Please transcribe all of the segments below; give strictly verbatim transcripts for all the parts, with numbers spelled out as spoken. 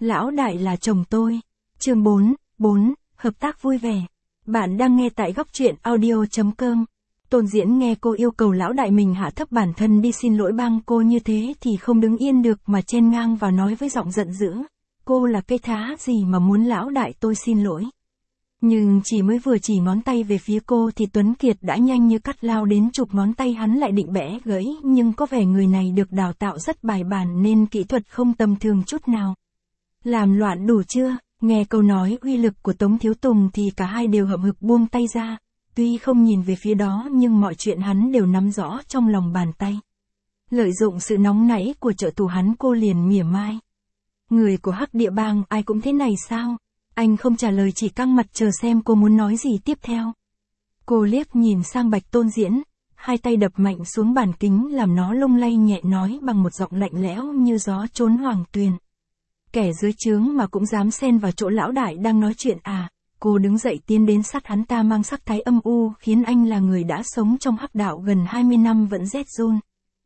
Lão đại là chồng tôi. Chương bốn, bốn, hợp tác vui vẻ. Bạn đang nghe tại góc truyện audio chấm com. Tôn Diễn nghe cô yêu cầu lão đại mình hạ thấp bản thân đi xin lỗi bang cô như thế thì không đứng yên được mà chen ngang vào nói với giọng giận dữ. Cô là cây thá gì mà muốn lão đại tôi xin lỗi. Nhưng chỉ mới vừa chỉ ngón tay về phía cô thì Tuấn Kiệt đã nhanh như cắt lao đến chụp ngón tay hắn lại định bẻ gãy, nhưng có vẻ người này được đào tạo rất bài bản nên kỹ thuật không tầm thường chút nào. Làm loạn đủ chưa? Nghe câu nói uy lực của Tống Thiếu Tùng thì cả hai đều hậm hực buông tay ra. Tuy không nhìn về phía đó nhưng mọi chuyện hắn đều nắm rõ trong lòng bàn tay. Lợi dụng sự nóng nảy của trợ thủ hắn, cô liền mỉa mai. Người của Hắc Địa Bang ai cũng thế này sao? Anh không trả lời, chỉ căng mặt chờ xem cô muốn nói gì tiếp theo. Cô liếc nhìn sang Bạch Tôn Diễn, hai tay đập mạnh xuống bàn kính làm nó lung lay nhẹ, nói bằng một giọng lạnh lẽo như gió trốn hoàng tuyền. Kẻ dưới trướng mà cũng dám xen vào chỗ lão đại đang nói chuyện à? Cô đứng dậy tiến đến sát hắn ta mang sắc thái âm u khiến anh là người đã sống trong hắc đạo gần hai mươi năm vẫn rét run.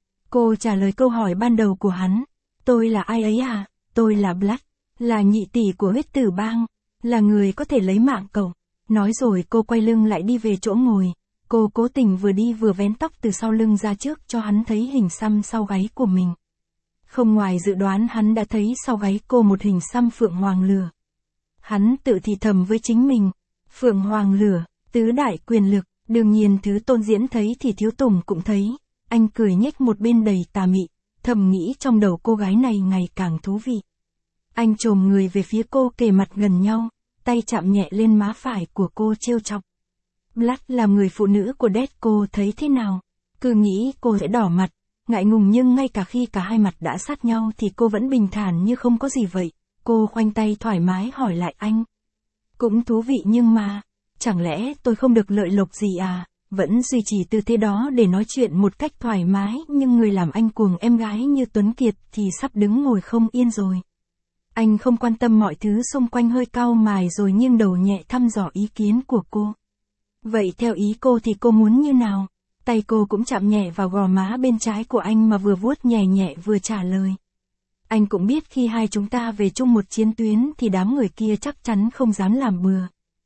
Cô trả lời câu hỏi ban đầu của hắn. Tôi là ai ấy à? Tôi là Black, là nhị tỷ của huyết tử bang, là người có thể lấy mạng cậu. Nói rồi cô quay lưng lại đi về chỗ ngồi. Cô cố tình vừa đi vừa vén tóc từ sau lưng ra trước cho hắn thấy hình xăm sau gáy của mình. Không ngoài dự đoán, hắn đã thấy sau gáy cô một hình xăm phượng hoàng lửa. Hắn tự thì thầm với chính mình, phượng hoàng lửa, tứ đại quyền lực. Đương nhiên thứ Tôn Diễn thấy thì Thiếu Tùng cũng thấy. Anh cười nhếch một bên đầy tà mị, thầm nghĩ trong đầu cô gái này ngày càng thú vị. Anh chồm người về phía cô, kề mặt gần nhau, tay chạm nhẹ lên má phải của cô trêu chọc. Black làm người phụ nữ của Dead, cô thấy thế nào? Cứ nghĩ cô sẽ đỏ mặt, ngại ngùng, nhưng ngay cả khi cả hai mặt đã sát nhau thì cô vẫn bình thản như không có gì vậy. Cô khoanh tay thoải mái hỏi lại anh. Cũng thú vị nhưng mà, chẳng lẽ tôi không được lợi lộc gì à? Vẫn duy trì tư thế đó để nói chuyện một cách thoải mái, nhưng người làm anh cuồng em gái như Tuấn Kiệt thì sắp đứng ngồi không yên rồi. Anh không quan tâm mọi thứ xung quanh, hơi cau mày rồi nghiêng đầu nhẹ thăm dò ý kiến của cô. Vậy theo ý cô thì cô muốn như nào? Tay cô cũng chạm nhẹ vào gò má bên trái của anh mà vừa vuốt nhẹ nhẹ vừa trả lời. Anh cũng biết khi hai chúng ta về chung một chiến tuyến thì đám người kia chắc chắn không dám làm bừa.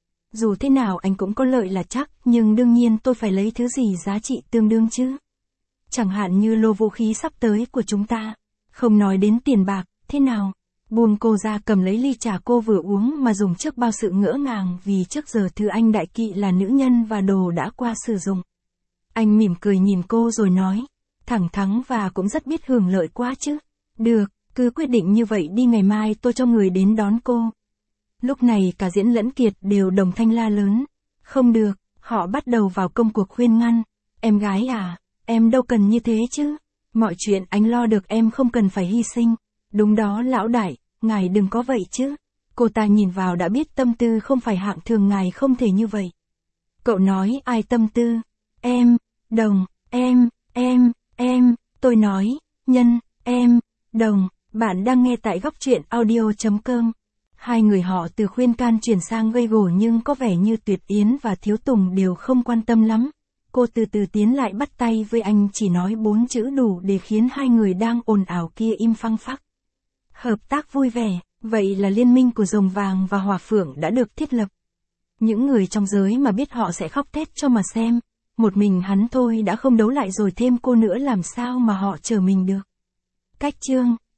Dù thế nào anh cũng có lợi là chắc, nhưng đương nhiên tôi phải lấy thứ gì giá trị tương đương chứ. Chẳng hạn như lô vũ khí sắp tới của chúng ta. Không nói đến tiền bạc, thế nào? Buông cô ra, cầm lấy ly trà cô vừa uống mà dùng trước bao sự ngỡ ngàng, vì trước giờ thứ anh đại kỵ là nữ nhân và đồ đã qua sử dụng. Anh mỉm cười nhìn cô rồi nói, thẳng thắn và cũng rất biết hưởng lợi quá chứ. Được, cứ quyết định như vậy đi, ngày mai tôi cho người đến đón cô. Lúc này cả Diễn lẫn Kiệt đều đồng thanh la lớn. Không được, họ bắt đầu vào công cuộc khuyên ngăn. Em gái à, em đâu cần như thế chứ. Mọi chuyện anh lo được, em không cần phải hy sinh. Đúng đó lão đại, ngài đừng có vậy chứ. Cô ta nhìn vào đã biết tâm tư không phải hạng thường, ngài không thể như vậy. Cậu nói ai tâm tư? Em, đồng, em, em, em, tôi nói, nhân, em, đồng. Bạn đang nghe tại góc truyện audio chấm com. Hai người họ từ khuyên can chuyển sang gây gổ, nhưng có vẻ như Tuyệt Yến và Thiếu Tùng đều không quan tâm lắm. Cô từ từ tiến lại bắt tay với anh, chỉ nói bốn chữ đủ để khiến hai người đang ồn ào kia im phăng phắc. Hợp tác vui vẻ, vậy là liên minh của Rồng Vàng và Hỏa Phượng đã được thiết lập. Những người trong giới mà biết họ sẽ khóc thét cho mà xem. Một mình hắn thôi đã không đấu lại rồi thêm cô nữa, làm sao mà họ chờ mình được. Cách chương